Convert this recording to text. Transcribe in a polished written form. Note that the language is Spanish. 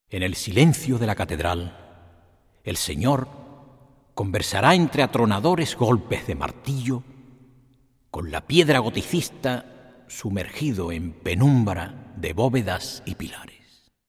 En el silencio de la catedral, el Señor conversará entre atronadores golpes de martillo con la piedra goticista sumergido en penumbra de bóvedas y pilares.